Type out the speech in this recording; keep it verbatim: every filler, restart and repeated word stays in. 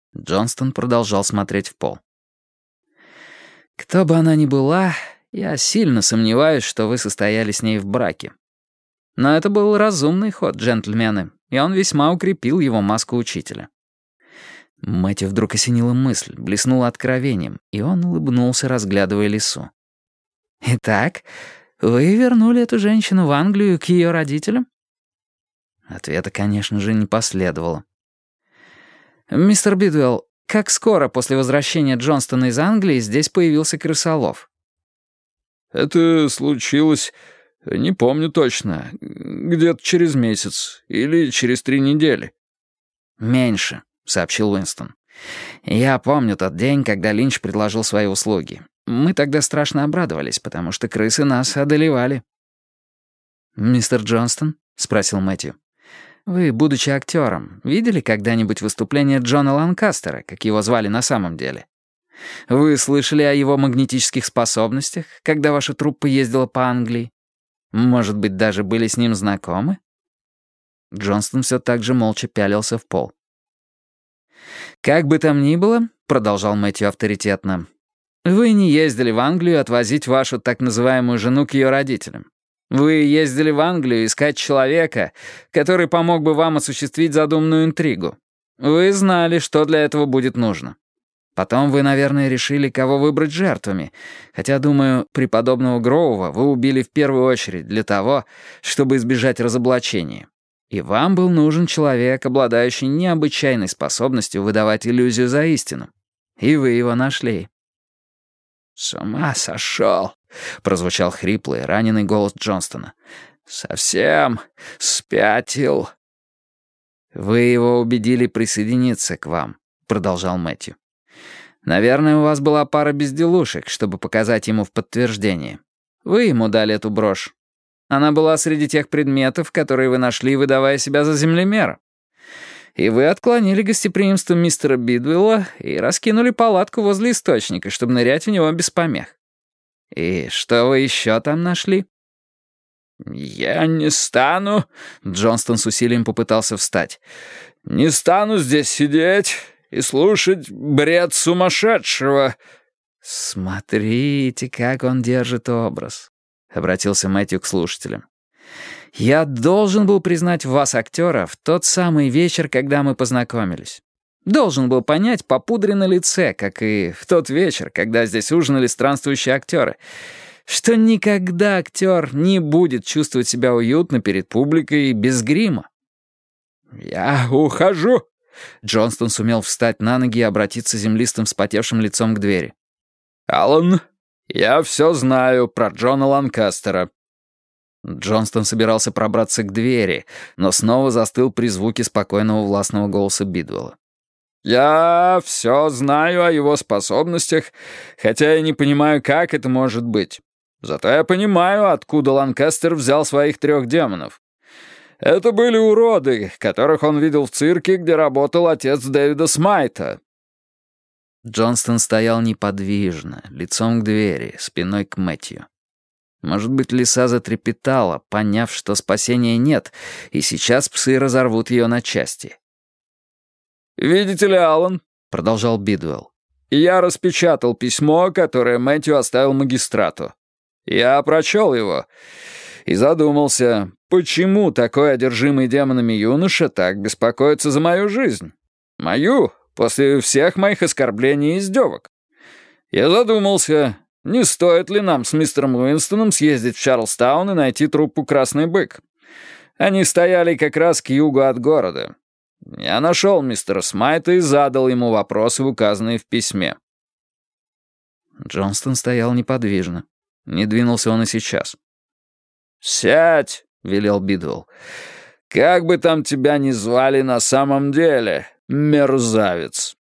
Джонстон продолжал смотреть в пол. «Кто бы она ни была, я сильно сомневаюсь, что вы состояли с ней в браке. Но это был разумный ход, джентльмены, и он весьма укрепил его маску учителя». Мэтью вдруг осенила мысль, блеснула откровением, и он улыбнулся, разглядывая лису. «Итак, вы вернули эту женщину в Англию к ее родителям?» Ответа, конечно же, не последовало. «Мистер Бидуэлл, как скоро после возвращения Джонстона из Англии здесь появился крысолов?» «Это случилось, не помню точно, где-то через месяц или через три недели». «Меньше», — сообщил Уинстон. «Я помню тот день, когда Линч предложил свои услуги. Мы тогда страшно обрадовались, потому что крысы нас одолевали». «Мистер Джонстон?» — спросил Мэтью. «Вы, будучи актером, видели когда-нибудь выступление Джона Ланкастера, как его звали на самом деле? Вы слышали о его магнетических способностях, когда ваша труппа ездила по Англии? Может быть, даже были с ним знакомы?» Джонстон все так же молча пялился в пол. «Как бы там ни было, — продолжал Мэтью авторитетно, — вы не ездили в Англию отвозить вашу так называемую жену к ее родителям. Вы ездили в Англию искать человека, который помог бы вам осуществить задуманную интригу. Вы знали, что для этого будет нужно. Потом вы, наверное, решили, кого выбрать жертвами, хотя, думаю, преподобного Гроува вы убили в первую очередь для того, чтобы избежать разоблачения. И вам был нужен человек, обладающий необычайной способностью выдавать иллюзию за истину. И вы его нашли». «С ума сошел», — прозвучал хриплый, раненый голос Джонстона. «Совсем спятил». «Вы его убедили присоединиться к вам», — продолжал Мэтью. «Наверное, у вас была пара безделушек, чтобы показать ему в подтверждение. Вы ему дали эту брошь. Она была среди тех предметов, которые вы нашли, выдавая себя за землемера. И вы отклонили гостеприимство мистера Бидуэлла и раскинули палатку возле источника, чтобы нырять в него без помех. И что вы еще там нашли?» «Я не стану...» — Джонстон с усилием попытался встать. «Не стану здесь сидеть и слушать бред сумасшедшего». «Смотрите, как он держит образ», — обратился Мэтью к слушателям. «Я должен был признать в вас актера в тот самый вечер, когда мы познакомились. Должен был понять по пудре на лице, как и в тот вечер, когда здесь ужинали странствующие актеры, что никогда актер не будет чувствовать себя уютно перед публикой без грима». «Я ухожу!» Джонстон сумел встать на ноги и обратиться землистым вспотевшим лицом к двери. «Аллан, я все знаю про Джона Ланкастера». Джонстон собирался пробраться к двери, но снова застыл при звуке спокойного властного голоса Бидуэлла. «Я все знаю о его способностях, хотя и не понимаю, как это может быть. Зато я понимаю, откуда Ланкастер взял своих трех демонов. Это были уроды, которых он видел в цирке, где работал отец Дэвида Смайта». Джонстон стоял неподвижно, лицом к двери, спиной к Мэтью. Может быть, лиса затрепетала, поняв, что спасения нет, и сейчас псы разорвут ее на части. «Видите ли, Аллан», — продолжал Бидуэлл, «я распечатал письмо, которое Мэтью оставил магистрату. Я прочел его и задумался, почему такой одержимый демонами юноша так беспокоится за мою жизнь? Мою, после всех моих оскорблений и издевок. Я задумался, не стоит ли нам с мистером Уинстоном съездить в Чарльстаун и найти труппу «Красный бык». Они стояли как раз к югу от города. Я нашел мистера Смайта и задал ему вопросы, указанные в письме». Джонстон стоял неподвижно. Не двинулся он и сейчас. «Сядь», — велел Бидуэлл. «Как бы там тебя ни звали на самом деле, мерзавец».